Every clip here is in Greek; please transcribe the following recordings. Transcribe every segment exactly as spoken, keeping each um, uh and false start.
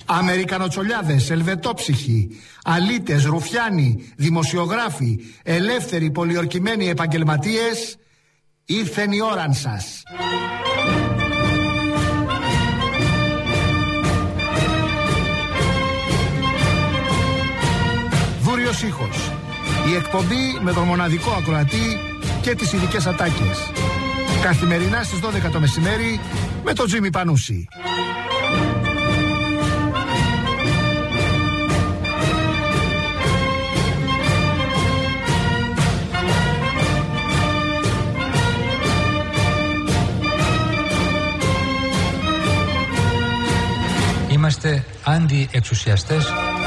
Αμερικανοτσολιάδες, ελβετόψυχοι, αλήτες, ρουφιάνοι, δημοσιογράφοι, ελεύθεροι, πολιορκημένοι επαγγελματίες, ήρθεν η ώραν σας. Βούριος ήχος. Η εκπομπή με τον μοναδικό ακροατή και τις ειδικές ατάκες. Καθημερινά στις δώδεκα το μεσημέρι με τον Τζίμι Πανούση. Είμαστε αντιεξουσιαστές.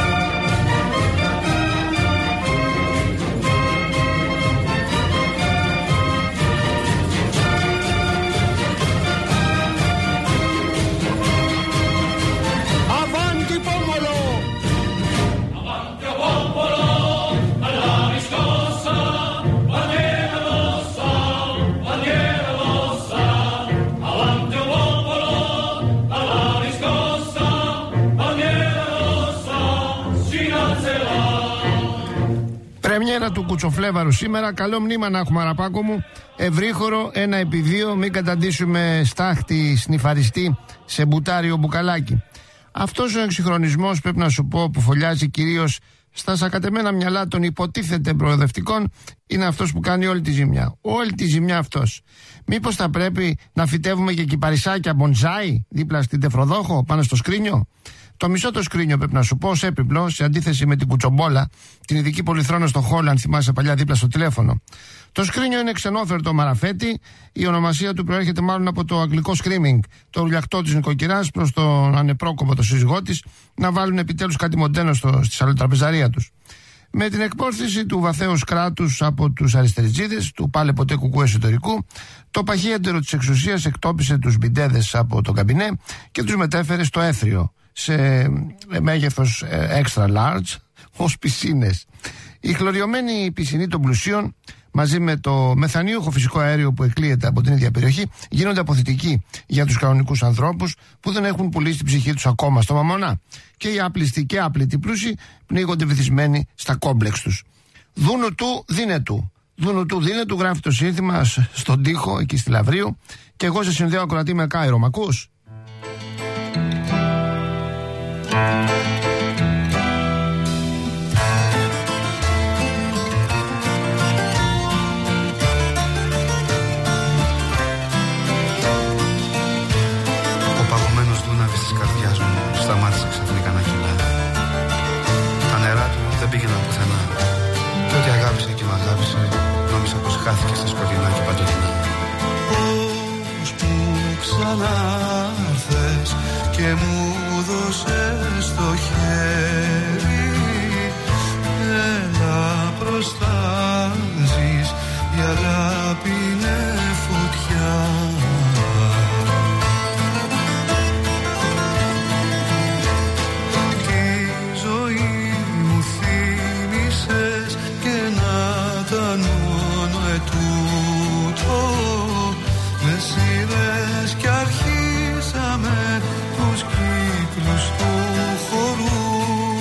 Πρεμιέρα του Κουτσοφλέβαρου σήμερα. Καλό μνήμα να έχουμε, Αραπάκο μου. Ευρύχωρο, ένα επί δύο. Μην καταντήσουμε στάχτη σνιφαριστή σε μπουτάριο μπουκαλάκι. Αυτός ο εξυγχρονισμός, πρέπει να σου πω, που φωλιάζει κυρίως στα σακατεμένα μυαλά των υποτίθεται προοδευτικών, είναι αυτός που κάνει όλη τη ζημιά. Όλη τη ζημιά αυτός. Μήπως θα πρέπει να φυτεύουμε και κυπαρισάκια μπονζάι δίπλα στην τεφροδόχο, πάνω στο σκρίνιο? Το μισό το σκρίνιο, πρέπει να σου πω, σε έπιπλο, σε αντίθεση με την κουτσομπόλα, την ειδική πολυθρόνα στο Χόλαν, θυμάσαι παλιά δίπλα στο τηλέφωνο. Το σκρίνιο είναι ξενόφερτο μαραφέτη. Η ονομασία του προέρχεται μάλλον από το αγγλικό screaming, το ουρλιακτό της νοικοκυράς προς τον ανεπρόκοπο το σύζυγό της, να βάλουν επιτέλους κάτι μοντέρνο στο, στη σαλοτραπεζαρία τους. Με την εκπόρθηση του βαθέως κράτους από τους αριστεριτζίδες, του πάλε ποτέ κουκού εσωτερικού, το παχύεντερο της εξουσίας εκτόπισε τους μπιντέδες από το καμπινέ και τους μετέφερε στο έθριο, σε μέγεθος extra large, ως πισίνες. Η χλωριωμένη πισινή των πλουσίων, μαζί με το μεθανίουχο φυσικό αέριο που εκλείεται από την ίδια περιοχή, γίνονται αποθητικοί για τους κανονικούς ανθρώπους που δεν έχουν πουλήσει την ψυχή τους ακόμα στο μαμονά. Και οι άπλιστοι και άπλητοι πλούσιοι πνίγονται βυθισμένοι στα κόμπλεξ τους. Δούνου του, δίνε του. Δούνου του, δίνε του, γράφει το σύνθημα στον τοίχο εκεί στη Λαβρίου. Και εγώ σε συνδέω ακροατή με Κάιρο. Μ' ακούς? Ο παγωμένος δούναβης της καρδιάς μου σταμάτησε ξαφνικά να κυλά. Τα νερά του δεν πήγαιναν πουθενά. Και ό,τι αγάπησε και μ' αγάπησε, νόμιζα πως χάθηκε στα σκοτεινά και παντοτινά. Πώς που ξανάρθες και μου δώσες το χέρι, έλα προστάζεις, η αγάπη είναι φωτιά. Τη ζωή μου θύμισες και να ήταν μόνο ετούτο, με σειρές κι αρχίσαμε τους κύκλους του χορού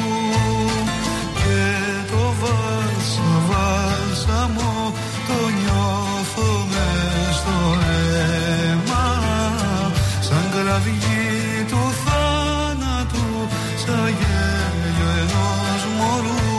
και το βάλσα βάλσαμο το νιώθω μες στο αίμα, σαν κραυγή του θάνατου, σαν γέλιο ενός μωρού.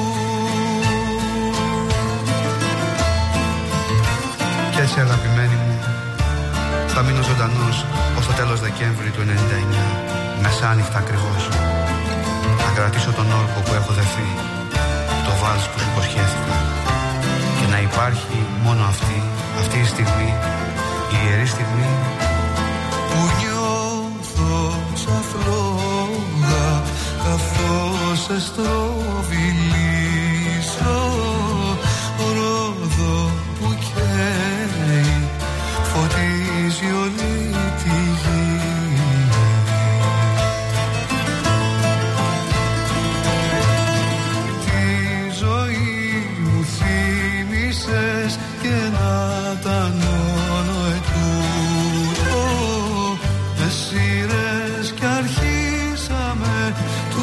Κι έτσι, αγαπημένη μου, θα μείνω ζωντανός ως το τέλος Δεκέμβρη του ενενήντα εννιά, μεσάνυχτα ακριβώς. Θα κρατήσω τον όρκο που έχω δεθεί, το βάλς που σου υποσχέθηκα, και να υπάρχει μόνο αυτή, αυτή η στιγμή, η ιερή στιγμή που νιώθω σαν φλόγα καθώς σε στροβιλήσω, ρόδο που καίει, φωτίζει όλη τη γη. Τη ζωή μου θύμισες και να ήταν μόνο ετούτο, με σειρές κι αρχίσαμε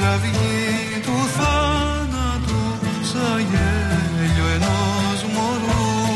κραυγή του θάνατου σαν γέλιο ενός μωρού.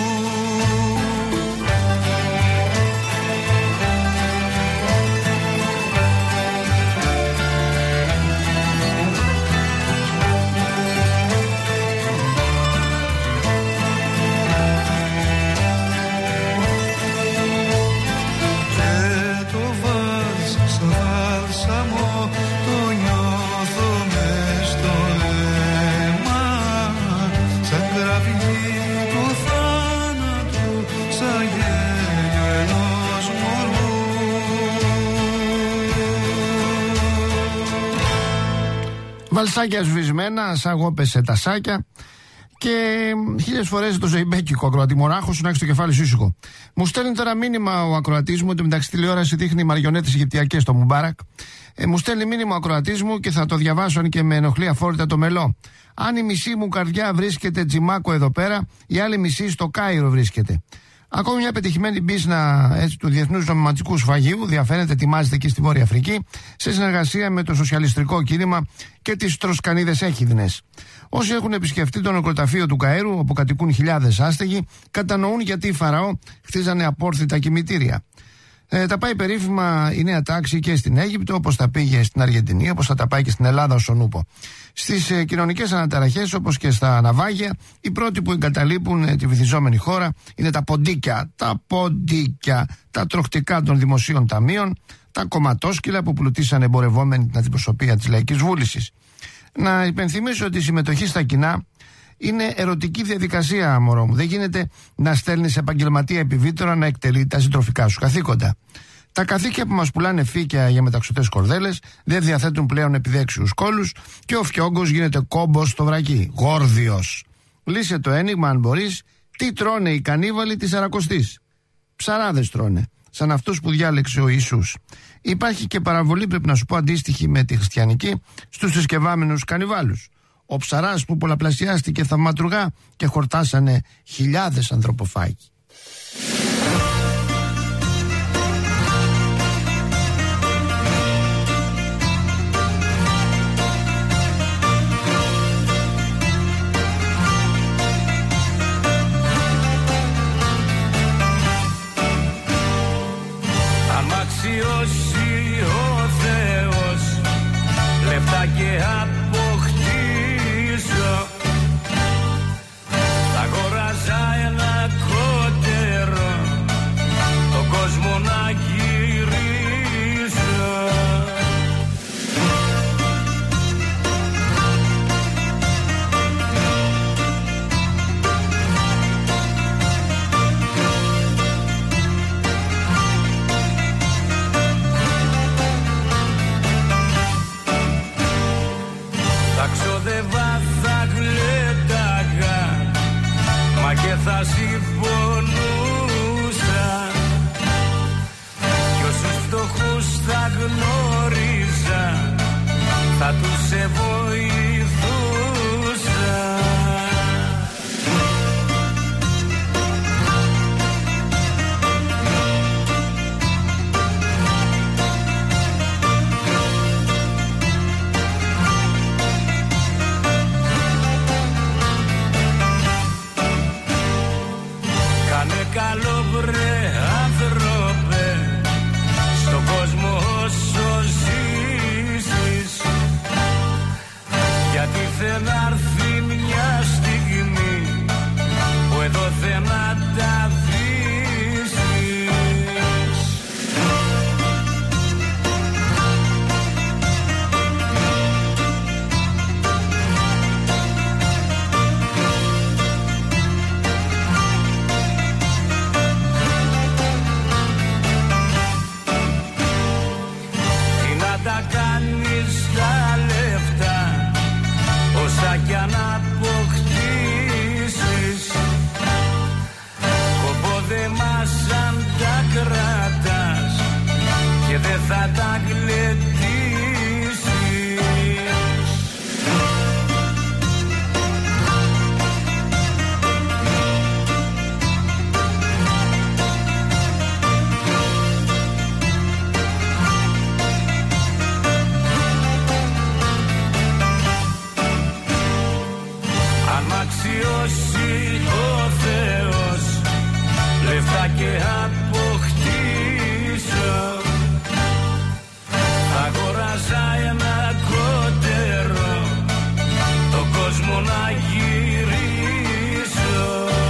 Βαλσάκια σβησμένα, σαν γόπεσε τα σάκια. Και χίλιες φορές το ζωημπέκικο ακροατή μονάχο σου να έχει το κεφάλι σου ήσυχο. Μου στέλνει τώρα μήνυμα ο ακροατής μου, ότι μεταξύ τηλεόραση δείχνει μαριονέτες αιγυπτιακές στο Μουμπάρακ. Ε, μου στέλνει μήνυμα ο ακροατής μου και θα το διαβάσω, αν και με ενοχλεί αφόρητα το μελό. Αν η μισή μου καρδιά βρίσκεται τζιμάκο εδώ πέρα, η άλλη μισή στο Κάιρο βρίσκεται. Ακόμη μια πετυχημένη μπίζνα έτσι, του Διεθνούς Νομιματικού Σφαγείου διαφαίνεται, ετοιμάζεται εκεί στη Βόρεια Αφρική, σε συνεργασία με το σοσιαλιστικό κίνημα και τις τροσκανίδες έχιδνες. Όσοι έχουν επισκεφτεί το νεκροταφείο του Καΐρου, όπου κατοικούν χιλιάδες άστεγοι, κατανοούν γιατί οι Φαραώ χτίζανε απόρθητα κημητήρια. Ε, τα πάει περίφημα η νέα τάξη και στην Αίγυπτο, όπως τα πήγε στην Αργεντινή, όπως θα τα πάει και στην Ελλάδα ως ο Νούπο. Στις ε, κοινωνικές αναταραχές, όπως και στα ναυάγια, οι πρώτοι που εγκαταλείπουν ε, τη βυθιζόμενη χώρα είναι τα ποντίκια, τα ποντίκια, τα τροχτικά των δημοσίων ταμείων, τα κομματόσκυλα που πλουτίσαν εμπορευόμενοι την αντιπροσωπεία της Λαϊκής Βούλησης. Να υπενθυμίσω ότι η συμμετοχή στα κοινά είναι ερωτική διαδικασία, μωρό μου. Δεν γίνεται να στέλνεις επαγγελματία επιβίτορα να εκτελεί τα συντροφικά σου καθήκοντα. Τα καθήκια που μας πουλάνε φύκια για μεταξωτές κορδέλες δεν διαθέτουν πλέον επιδέξιους κόλους και ο φιόγκος γίνεται κόμπος στο βρακί. Γόρδιος. Λύσε το ένιγμα, αν μπορείς, τι τρώνε οι κανίβαλοι της Σαρακοστής. Ψαράδες τρώνε, σαν αυτούς που διάλεξε ο Ιησούς. Υπάρχει και παραβολή, πρέπει να σου πω, αντίστοιχη με τη χριστιανική, στους θρησκευάμενους κανιβάλους. Ο ψαράς που πολλαπλασιάστηκε θαυματουργά και χορτάσανε χιλιάδες ανθρωποφάγοι. Αμαξιώσει ο Θεός λεφτά και αποκτήσω, θα αγοράζα ένα κότερο, τον κόσμο να γυρίσω. Θα ξοδεύα, θα γλένταγα, μα και θα συμφωνούσα, κι όσους φτωχούς θα γνώριζα, θα τους σε βοηθούσα. Καλό βρε άνθρωπε, στον κόσμο όσο ζήσεις, ο Θεός λεφτά και αποκτήσω, αγοράζα ένα κότερο το κόσμο να γυρίσω.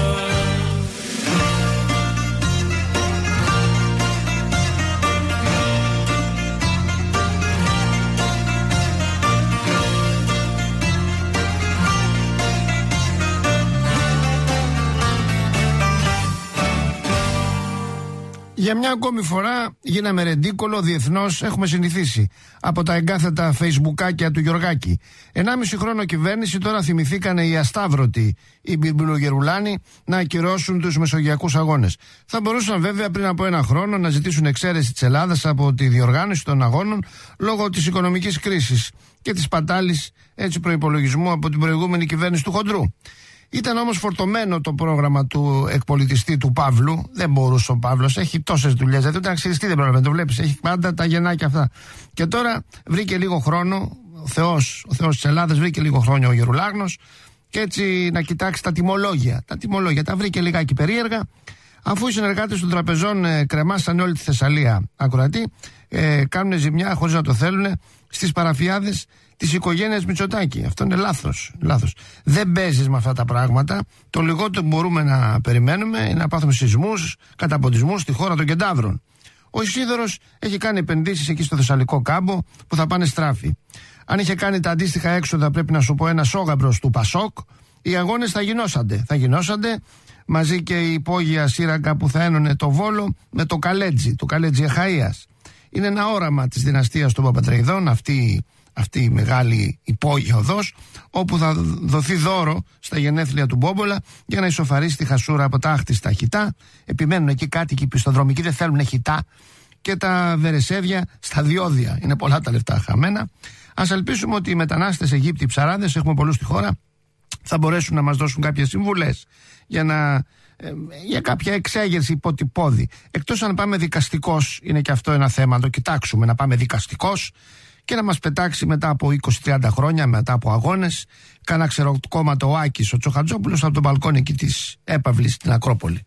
Για μια ακόμη φορά γίναμε ρεντίκολο διεθνώς, έχουμε συνηθίσει από τα εγκάθετα φεϊσμπουκάκια του Γιωργάκη. Ενάμιση χρόνο κυβέρνηση, τώρα θυμηθήκανε οι ασταύρωτοι, οι μπιμπιλογερουλάνοι, να ακυρώσουν τους μεσογειακούς αγώνες. Θα μπορούσαν βέβαια πριν από ένα χρόνο να ζητήσουν εξαίρεση της Ελλάδας από τη διοργάνωση των αγώνων λόγω της οικονομικής κρίσης και της πατάλης έτσι προϋπολογισμού από την προηγούμενη κυβέρνηση του Χοντρού. Ήταν όμως φορτωμένο το πρόγραμμα του εκπολιτιστή του Παύλου. Δεν μπορούσε ο Παύλος, έχει τόσες δουλειές. Δηλαδή, ούτε αξιριστή δεν πρέπει να το βλέπεις. Έχει πάντα τα γεννάκια αυτά. Και τώρα βρήκε λίγο χρόνο, ο Θεός, ο Θεός της Ελλάδας βρήκε λίγο χρόνο ο Γερουλάγνος, και έτσι να κοιτάξει τα τιμολόγια. Τα τιμολόγια τα βρήκε λιγάκι περίεργα, αφού οι συνεργάτες των τραπεζών ε, κρεμάσανε όλη τη Θεσσαλία, ακροατή, ε, κάνουν ζημιά χωρίς να το θέλουν στις παραφιάδες της οικογένειας Μητσοτάκη. Αυτό είναι λάθος, λάθος. Δεν παίζεις με αυτά τα πράγματα. Το λιγότερο που μπορούμε να περιμένουμε είναι να πάθουμε σεισμούς, καταποντισμούς στη χώρα των κεντάβρων. Ο Ισίδωρος έχει κάνει επενδύσεις εκεί στο Θεσσαλικό κάμπο που θα πάνε στράφη. Αν είχε κάνει τα αντίστοιχα έξοδα, πρέπει να σου πω, ένα σόγαμπρος του Πασόκ, οι αγώνες θα γινώσανται. Θα γινώσανται μαζί και η υπόγεια σύραγγα που θα ένωνε το Βόλο με το Καλέτζι, το Καλέτζι Εχαΐας. Είναι ένα όραμα της δυναστείας των Παπατρεϊδών, αυτή, αυτή η μεγάλη υπόγεια οδός, όπου θα δοθεί δώρο στα γενέθλια του Μπόμπολα για να ισοφαρίσει τη χασούρα από τα άχτη στα χιτά. Επιμένουν εκεί κάτοικοι πιστοδρομικοί, δεν θέλουν χιτά, και τα βερεσέδια στα διόδια. Είναι πολλά τα λεφτά χαμένα. Ας ελπίσουμε ότι οι μετανάστες Αιγύπτιοι ψαράδες, έχουμε πολλούς στη χώρα, θα μπορέσουν να μας δώσουν κάποιες συμβουλές για, να, ε, για κάποια εξέγερση υποτυπώδη. Εκτός αν πάμε δικαστικός, είναι και αυτό ένα θέμα, να το κοιτάξουμε, να πάμε δικαστικός και να μας πετάξει μετά από είκοσι τριάντα χρόνια, μετά από αγώνες, κάνα ξεροκόμματο ο Άκης, ο Τσοχατζόπουλος, από τον μπαλκόνι εκεί της έπαυλης στην Ακρόπολη.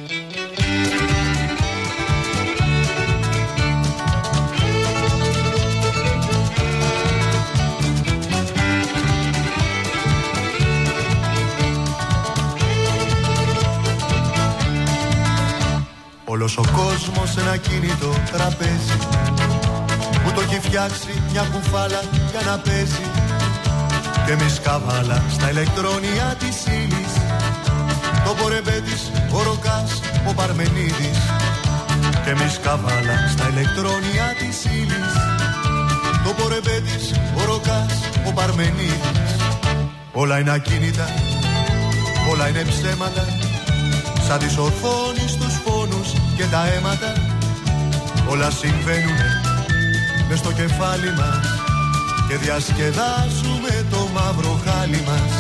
Όλος ο κόσμος ένα κινητό τραπέζι που το έχει φτιάξει μια κουφάλα για να παίζει, και εμείς καβάλα στα ηλεκτρόνια της ύλης, το πορεμπέτης, ο Ροκάς, ο Παρμενίδης, και εμείς καβάλα στα ηλεκτρόνια της ύλης, το πορεμπέτης, ο Ροκάς, ο Παρμενίδης. Όλα είναι ακίνητα, όλα είναι ψέματα, σαν τις οθόνες τους φόνους και τα αίματα. Όλα συμβαίνουνε μες στο κεφάλι μας και διασκεδάζουμε το μαύρο χάλι μας.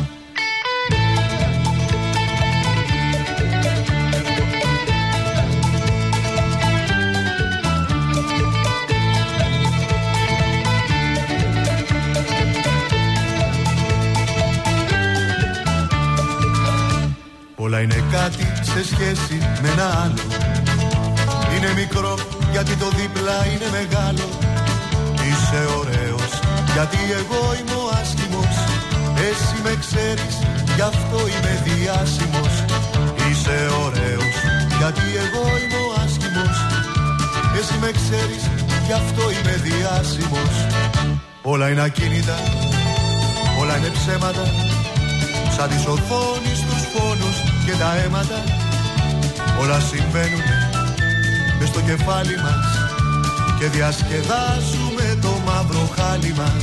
Όλα είναι κάτι σε σχέση με ένα άλλο. Είναι μικρό γιατί το δίπλα είναι μεγάλο. Είσαι ωραίος γιατί εγώ είμαι ο άσχημος. Εσύ με ξέρεις γι' αυτό είμαι διάσημος. Είσαι ωραίος γιατί εγώ είμαι ο άσχημος. Εσύ με ξέρεις γι' αυτό είμαι διάσημος. Όλα είναι ακίνητα, όλα είναι ψέματα, σαν τις οθόνες τους φόνους και τα αίματα. Όλα συμβαίνουνε μες στο κεφάλι μας και διασκεδάζουμε το μαύρο χάλι μας.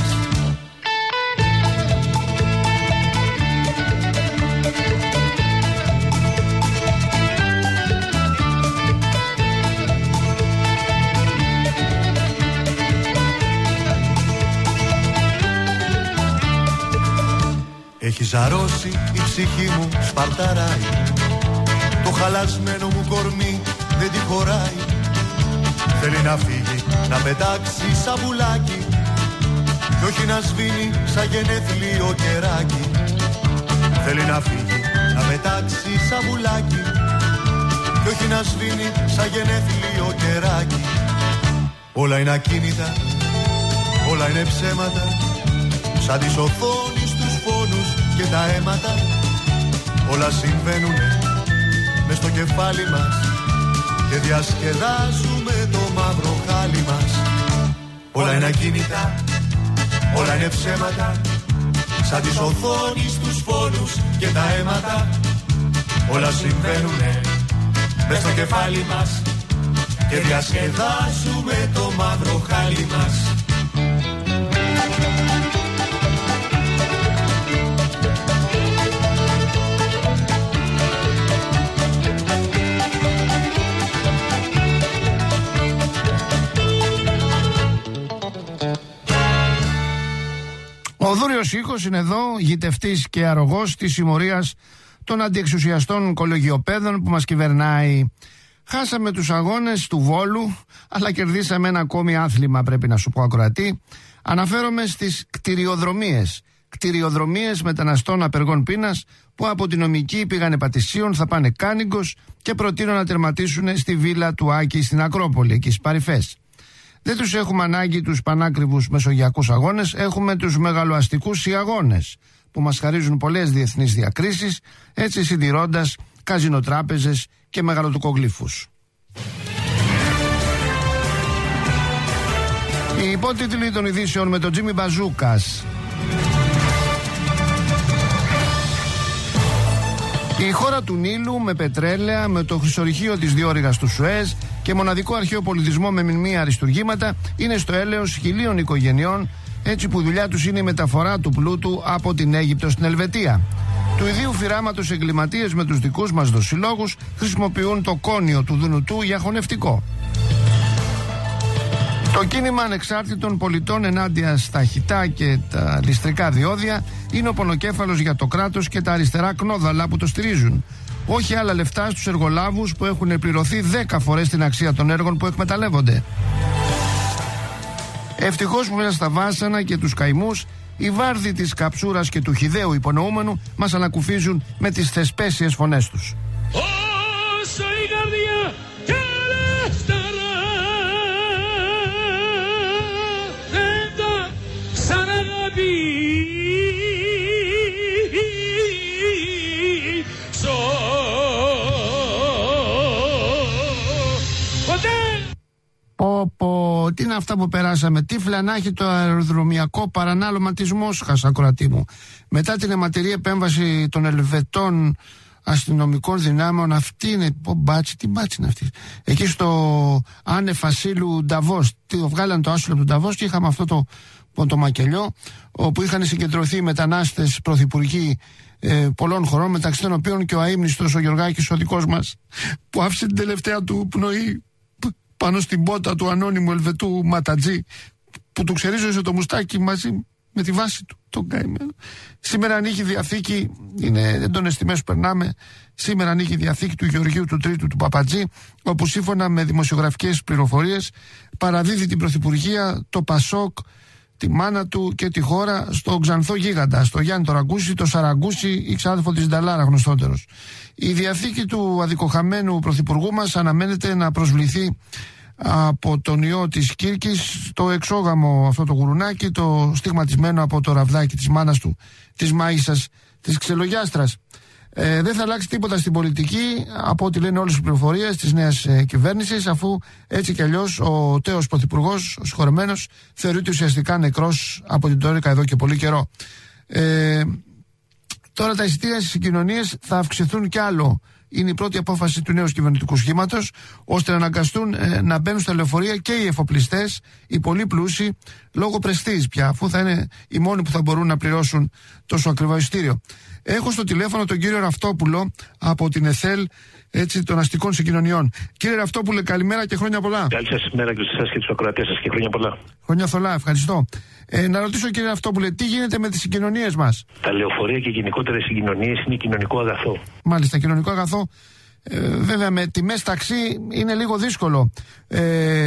Έχει ζαρώσει η ψυχή μου, σπαρταράει. Το χαλασμένο μου κορμί δεν τη χωράει. Θέλει να φύγει, να πετάξει σαν πουλάκι, κι όχι να σβήνει σαν γενέθλιο κεράκι. Θέλει να φύγει, να πετάξει σαν βουλάκι κι όχι να σβήνει σαν γενέθλιο κεράκι. Όλα είναι ακίνητα, όλα είναι ψέματα, σαν τις οθόνες τους φόνους και τα αίματα. Όλα συμβαίνουνε μες στο κεφάλι μας και διασκεδάζουμε το μαύρο χάλι μας. Όλα είναι ακίνητα, όλα είναι ψέματα, σαν τις οθόνες τους φόνους και τα αίματα. Όλα συμβαίνουνε μες στο κεφάλι μας και διασκεδάζουμε το μαύρο χάλι μας. Ο Δούριος Ήχος είναι εδώ, γητευτής και αρρωγός της συμμορίας των αντιεξουσιαστών κολεγιοπαίδων που μας κυβερνάει. Χάσαμε τους αγώνες του Βόλου, αλλά κερδίσαμε ένα ακόμη άθλημα, πρέπει να σου πω, ακροατή. Αναφέρομαι στις κτηριοδρομίες. Κτηριοδρομίες μεταναστών απεργών πείνας που από την νομική πήγανε Πατησίων, θα πάνε Κάνιγκος και προτείνουν να τερματίσουν στη βίλα του Άκη στην Ακρόπολη, εκεί στις Παρυφές. Δεν τους έχουμε ανάγκη τους πανάκριβους μεσογειακούς αγώνες, έχουμε τους μεγαλοαστικούς αγώνες που μας χαρίζουν πολλές διεθνείς διακρίσεις, έτσι συντηρώντας καζινοτράπεζες και μεγαλοτουκογλύφους. Οι υπότιτλοι των ειδήσεων με τον Τζίμι Μπαζούκας. Η χώρα του Νείλου με πετρέλαια, με το χρυσορυχείο της διόρυγας του Σουέζ και μοναδικό αρχαίο πολιτισμό με μνημεία αριστουργήματα είναι στο έλεος χιλίων οικογενειών, έτσι που δουλειά τους είναι η μεταφορά του πλούτου από την Αίγυπτο στην Ελβετία. Του ιδίου φυράματος εγκληματίες με τους δικούς μας δοσυλλόγους χρησιμοποιούν το κόνιο του Δουνουτού για χωνευτικό. Το κίνημα ανεξάρτητων πολιτών ενάντια στα χιτά και τα ληστρικά διόδια είναι ο πονοκέφαλος για το κράτος και τα αριστερά κνόδαλα που το στηρίζουν. Όχι άλλα λεφτά στους εργολάβους που έχουν πληρωθεί δέκα φορές την αξία των έργων που εκμεταλλεύονται. Ευτυχώς που μέσα στα βάσανα και τους καημούς οι βάρδοι της καψούρας και του χυδαίου υπονοούμενου μας ανακουφίζουν με τις θεσπέσιες φωνές τους. Πω πω, τι είναι αυτά που περάσαμε, τι φλανάχει το αεροδρομιακό παρανάλωμα της Μόσχας, ακροατή μου. Μετά την αιματηρή επέμβαση των Ελβετών αστυνομικών δυνάμεων, αυτή είναι, πω μπάτσι, τι μπάτσι είναι αυτή. Εκεί στο Άνευ Ασύλου Νταβός, βγάλαν το άσυλο του Νταβός και είχαμε αυτό το, το μακελιό, όπου είχαν συγκεντρωθεί οι μετανάστες πρωθυπουργοί ε, πολλών χωρών, μεταξύ των οποίων και ο αείμνηστος ο Γιωργάκης ο δικός μας, που άφησε την τελευταία του πνοή πάνω στην πότα του ανώνυμου Ελβετού Ματατζή, που του ξερίζωσε το μουστάκι μαζί με τη βάση του, τον καημένο. Σήμερα ανοίγει διαθήκη, είναι έντονες τιμές που περνάμε, σήμερα ανοίγει διαθήκη του Γεωργίου του Τρίτου του Παπατζή, όπου σύμφωνα με δημοσιογραφικές πληροφορίες παραδίδει την Πρωθυπουργία, το Πασόκ, τη μάνα του και τη χώρα στον Ξανθό Γίγαντα, στο Γιάννη το Ραγκούση, το Σαραγκούση, η ξάδερφο της Νταλάρα γνωστότερος. Η διαθήκη του αδικοχαμένου Πρωθυπουργού μας αναμένεται να προσβληθεί από τον ιό της Κύρκης, το εξόγαμο αυτό το γουρουνάκι, το στιγματισμένο από το ραβδάκι της μάνας του, της μάγισσας της Ξελογιάστρας. Ε, δεν θα αλλάξει τίποτα στην πολιτική από ό,τι λένε όλες τις πληροφορίες της νέας ε, κυβέρνησης, αφού έτσι κι αλλιώς ο τέος πρωθυπουργός, ο συγχωρεμένος, θεωρείται ουσιαστικά νεκρός από την Τόρικα εδώ και πολύ καιρό. Ε, τώρα τα εισιτήρια στις συγκοινωνίες θα αυξηθούν κι άλλο. Είναι η πρώτη απόφαση του νέου κυβερνητικού σχήματος, ώστε να αναγκαστούν ε, να μπαίνουν στα λεωφορεία και οι εφοπλιστές, οι πολύ πλούσιοι, λόγω πρεστίζ πια, αφού θα είναι οι μόνοι που θα μπορούν να πληρώσουν τόσο ακριβό εισιτήριο. Έχω στο τηλέφωνο τον κύριο Ραυτόπουλο από την ΕΘΕΛ, έτσι, των αστικών συγκοινωνιών. Κύριε Ραυτόπουλε, καλημέρα και χρόνια πολλά. Καλή σας ημέρα και στους και τους ακροατές σας και χρόνια πολλά. Χρόνια θολά, ευχαριστώ. Ε, να ρωτήσω, κύριε Ραυτόπουλε, τι γίνεται με τις συγκοινωνίες μας? Τα λεωφορεία και γενικότερα οι συγκοινωνίες είναι κοινωνικό αγαθό. Μάλιστα, κοινωνικό αγαθό. Ε, βέβαια, με τιμές ταξί είναι λίγο δύσκολο. Ε,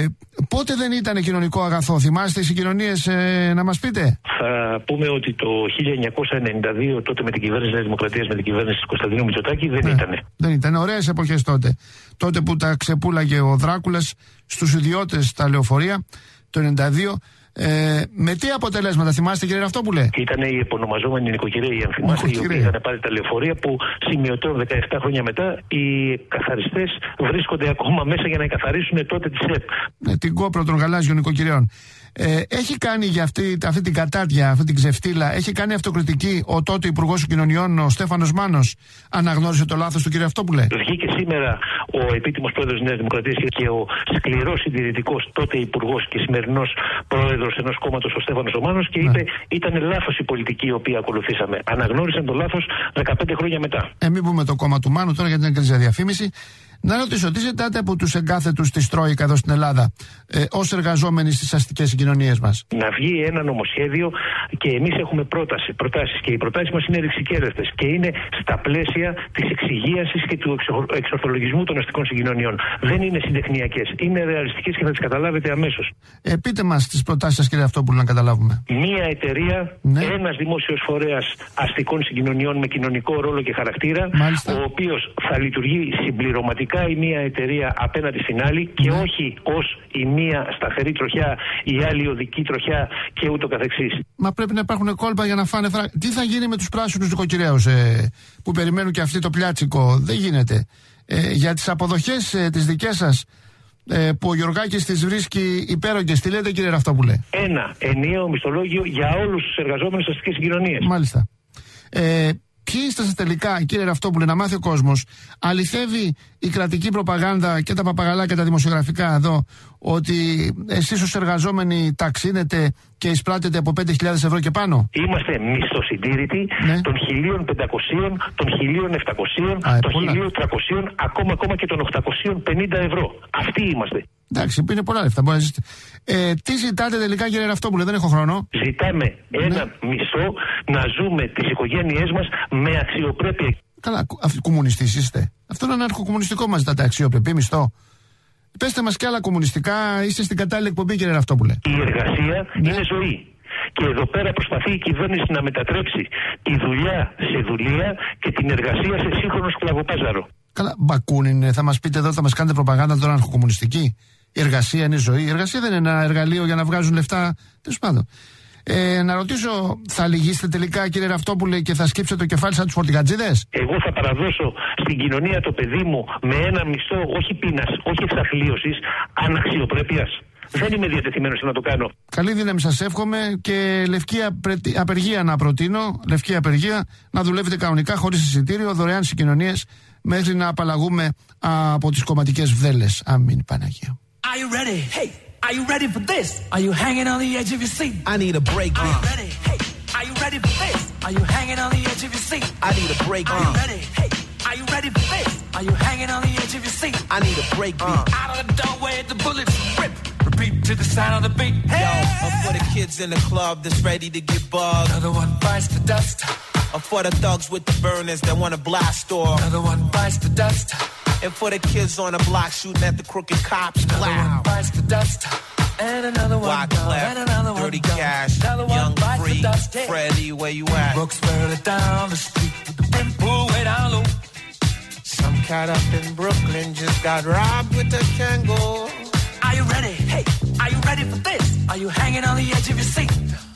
πότε δεν ήταν κοινωνικό αγαθό, θυμάστε οι συγκοινωνίες, ε, να μας πείτε? Θα πούμε ότι το χίλια εννιακόσια ενενήντα δύο, τότε με την κυβέρνηση της Δημοκρατίας, με την κυβέρνηση του Κωνσταντίνου Μητσοτάκη, δεν ναι, ήταν. Δεν ήταν. Ωραίες εποχές τότε. Τότε που τα ξεπούλαγε ο Δράκουλας στους ιδιώτες τα λεωφορεία, το ενενήντα δύο. Ε, με τι αποτελέσματα, θυμάστε κύριε Ραφτόπουλε? Ήταν οι επωνομαζόμενοι νοικοκυρέοι, αν θυμάστε, οι οποίοι είχαν πάρει τα λεωφορεία που σημειωτών δεκαεπτά χρόνια μετά οι καθαριστές βρίσκονται ακόμα μέσα για να καθαρίσουν τότε τη ΣΕΠ. Ναι, την κόπρο των γαλάζιων νοικοκυριών. Ε, έχει κάνει για αυτή, αυτή την κατάτια, αυτή την ξεφτύλα, έχει κάνει αυτοκριτική ο τότε Υπουργός Κοινωνιών, ο Στέφανος Μάνος? Αναγνώρισε το λάθος του κύριε Ραφτόπουλε? Βγήκε σήμερα ο επίτιμος πρόεδρος της Νέας Δημοκρατίας και ο σκληρός συντηρητικός τότε Υπουργός και σημερινός πρόεδρος ενός κόμματος, ο Στέφανος ο Μάνος, και είπε: ήταν λάθος η πολιτική η οποία ακολουθήσαμε. Αναγνώρισαν το λάθος δεκαπέντε χρόνια μετά. Ε, μην πούμε το κόμμα του Μάνου τώρα, γιατί είναι καλή διαφήμιση. Να ρωτήσω, τι ζητάτε από τους εγκάθετους της Τρόικα εδώ στην Ελλάδα, ε, ως εργαζόμενοι στις αστικές συγκοινωνίες μας? Να βγει ένα νομοσχέδιο και εμείς έχουμε πρόταση, προτάσεις και οι προτάσεις μας είναι ρηξικέλευτες και είναι στα πλαίσια της εξυγίασης και του εξορθολογισμού των αστικών συγκοινωνιών. Δεν είναι συντεχνιακές, είναι ρεαλιστικές και θα τις καταλάβετε αμέσως. Ε, πείτε μας τις προτάσεις σας κύριε Ραφτόπουλε να καταλάβουμε. Μία εταιρεία, ναι, ένας δημόσιος φορέας αστικών συγκοινωνιών με κοινωνικό ρόλο και χαρακτήρα, μάλιστα, ο οποίος θα λειτουργεί συμπληρωματικά η μία εταιρεία απέναντι στην άλλη και ναι, όχι ως η μία σταθερή τροχιά, η άλλη οδική τροχιά και ούτω καθεξής. Μα πρέπει να υπάρχουν κόλπα για να φάνε φράγκα. Τι θα γίνει με τους πράσινους νοικοκυρέους ε, που περιμένουν και αυτοί το πλιάτσικο? Δεν γίνεται. Ε, για τις αποδοχές ε, τις δικές σας ε, που ο Γιωργάκης τις βρίσκει υπέρογγες, τι λέτε κύριε Ραφτόπουλε? Ένα ενιαίο μισθολόγιο για όλους τους εργαζόμενους στις αστικές συγκοινωνίες. Μάλιστα. Ε, Ποιοι είστε τελικά, κύριε Ραφτόπουλε, να μάθει ο κόσμος, αληθεύει η κρατική προπαγάνδα και τα παπαγαλάκια τα δημοσιογραφικά εδώ, ότι εσείς ως εργαζόμενοι ταξίνετε και εισπράτετε από πέντε χιλιάδες ευρώ και πάνω? Είμαστε μισθοσυντήρητοι, ναι, των χίλια πεντακόσια, των χίλια επτακόσια, των χίλια τριακόσια, ακόμα, ακόμα και των οκτακόσια πενήντα ευρώ. Αυτοί είμαστε. Εντάξει, είναι πολλά λεφτά. Ε, τι ζητάτε τελικά κύριε Ραφτόπουλε, δεν έχω χρόνο? Ζητάμε ένα ναι, μισθό να ζούμε τις οικογένειές μας με αξιοπρέπεια. Καλά, κομμουνιστής είστε? Αυτό είναι ένα αρχοκομμουνιστικό μας ζητάτε, αξιοπρεπή μισθό? Πέστε μας κι άλλα κομμουνιστικά, είστε στην κατάλληλη εκπομπή κύριε Ραφτόπουλε. Η εργασία ναι, είναι ζωή. Και εδώ πέρα προσπαθεί η κυβέρνηση να μετατρέψει τη δουλειά σε δουλεία και την εργασία σε σύγχρονο σκλαβοπάζαρο. Καλά, μπακούνιν, θα μας πείτε εδώ, θα μας κάνετε προπαγάνδα τώρα αρχοκομμουνιστική? Η εργασία είναι ζωή. Η εργασία δεν είναι ένα εργαλείο για να βγάζουν λεφτά. Τέλος πάντων. Ε, να ρωτήσω, θα λυγίσετε τελικά κύριε Ραφτόπουλε και θα σκύψετε το κεφάλι σαν τους φορτηγατζίδες? Εγώ θα παραδώσω στην κοινωνία το παιδί μου με ένα μισθό όχι πείνας, όχι εξαθλίωσης, αναξιοπρέπειας. Δεν είμαι διατεθειμένος να το κάνω. Καλή δύναμη σας εύχομαι και λευκή απεργία να προτείνω, λευκή απεργία, να δουλεύετε κανονικά χωρίς εισιτήριο, δωρεάν συγκοινωνίες μέχρι να απαλλαγούμε από τις κομματικές βδέλες. Αμήν Παναγία. Are you ready? Hey, are you ready for this? Are you hanging on the edge of your seat? I need a break beat. Are you ready? Hey, are you ready for this? Are you hanging on the edge of your seat? I need a break beat. Are you ready? Hey, are you ready for this? Are you hanging on the edge of your seat? I need a break beat. Uh. Out of the doorway, the bullets rip. Repeat to the sound of the beat. Hey! Yo, up for the kids in the club that's ready to get bugged. Another one bites the dust. Up for the thugs with the burners that want to blast store. Another one bites the dust. And for the kids on the block shooting at the crooked cops. Another one bites the dust. And another one down. And another one Dirty down. Cash. Another one Young bites Free, the dust. Hey. Freddie, where you at? Brooks further down the street with the brim pulled way down low. Some cat up in Brooklyn just got robbed with a Django. Are you ready? Hey, are you ready for this? Are you hanging on the edge of your seat?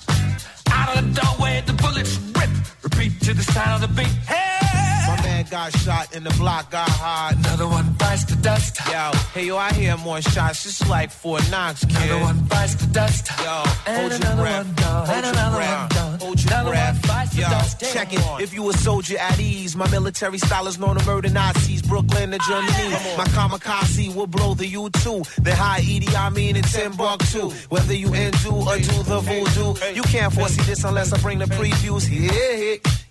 Out of the doorway, the bullets rip. Repeat to the sound of the beat. Hey! My man got shot and the block got hot. Another one bites the dust. Yo, hey yo, I hear more shots. It's like Fort Knox, kid. Another one bites the dust. Yo, and hold your breath. Hold and your breath. Hold your another breath. One bites yo, the dust. Check it. If you a soldier at ease, my military style is known to murder Nazis. Brooklyn to Germany. My kamikaze will blow the U two. The high Edie, I mean in Timbuktu. Whether you undo or do the voodoo, you can't foresee this unless I bring the previews. Yeah,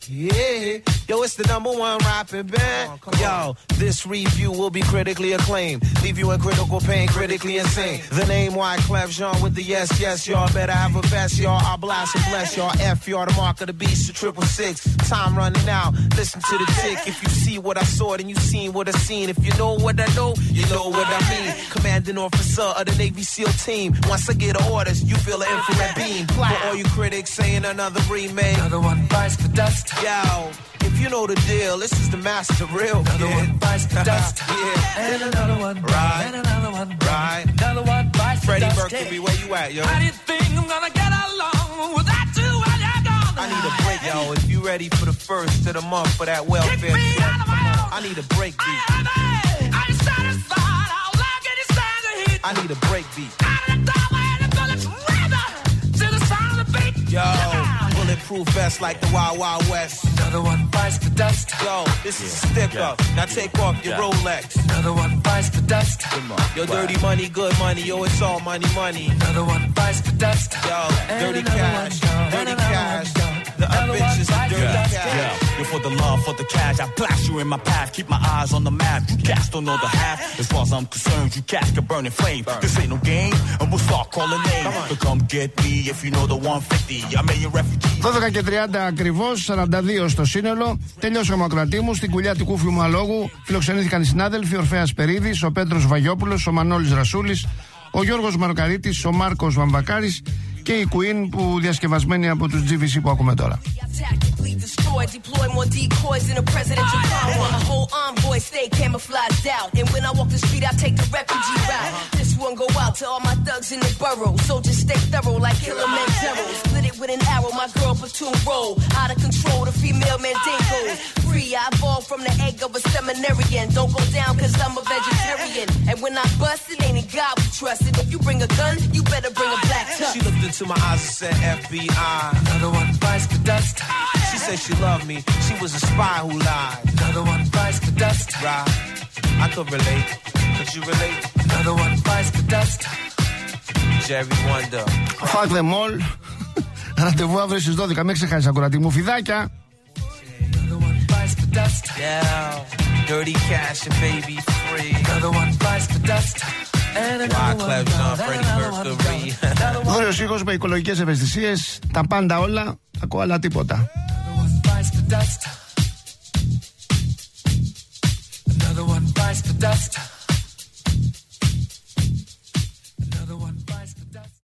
Yeah, yo, it's the number one rapping band. Oh, yo, this review will be critically acclaimed. Leave you in critical pain, critically insane. The name Wyclef Jean with the yes, yes, y'all better have a vest, y'all. I'll blast and bless y'all. F y'all, the mark of the beast, the triple six. Time running out, listen to the tick. If you see what I saw, then you seen what I seen. If you know what I know, you know what I mean. Commanding officer of the Navy SEAL team. Once I get orders, you feel an infrared beam. For all you critics saying another remake, another one bites the dust. Yo, if you know the deal, this is the master real. Another kid. one bites the dust. Yeah. And another one. Right. And another one. Right. Another one bites Freddie the dust. Mercury, where you at, yo? How do you think I'm gonna get along without you when you're gone? I need a break, yo. If you ready for the first of the month for that welfare Kick me check, out of my own. I need a break beat. Are you satisfied? How long can you stand the heat? I need a break beat. Out of the doorway and the bullets rather to the sound of the beat. Yo, bulletproof vest like the Wild Wild West. Another one bites the dust. Yo, this is a stick up. Now take off your Rolex. Another one bites the dust. Yo, dirty money, good money. Yo, it's all money, money. Another one bites the dust. Yo, dirty And cash, one, dirty and cash. one, The up bitches, dirty yeah, cash. Yeah, you're for the love, for the cash. I blast you in my path. Keep my eyes on the map. You cats don't know the half. As far as I'm concerned, you cats can burn in flame. This ain't no game, and we'll start calling names. So come get me if you know the one fifty. I'm a refugee. δώδεκα και τριάντα ακριβώς, σαράντα δύο στο σύνολο. Τέλειωσε ο Μακροατή μου. Στην κουλιά του Κούφιου Αλόγου φιλοξενήθηκαν οι συνάδελφοι Ορφέας Περίδης, ο Πέτρος Βαγιόπουλος, ο Μανώλης Ρασούλης, ο Γιώργος Μαρκαρίτης, ο Μάρκος Βαμβακάρης και η Queen που διασκευασμένη από τους τζι βι σι που ακούμε τώρα. Deploy more decoys in a presidential power. A whole envoy stay camouflaged out. And when I walk the street, I take the refugee route. This one go out to all my thugs in the borough. Soldiers stay thorough like Kilimanjaro. Split it with an arrow, my girl platoon roll. Out of control, the female mandingo. Free, I evolved from the egg of a seminarian. Don't go down cause I'm a vegetarian. And when I bust, it ain't a God we trust. And if you bring a gun, you better bring a black tuck. She looked into my eyes and said F B I. Another one bites the dust. She said she loved me. She was a spy who lied. Another one bites the dust. Right. I could relate. Could you relate? Another one bites the dust. Jerry Wonder. Fuck them all. Ραντεβού αύριο στις δώδεκα. Μην ξεχάσεις ακουρατή μου, φιδάκια. Another one bites the dust. Yeah. Dirty cash and baby free. Another one bites the dust. Wyclef Jean, Freddie Mercury. Βόρειος ήχος με οικολογικές ευαισθησίες. Τα πάντα όλα. Ακούω άλλα τίποτα. Another one bites the dust.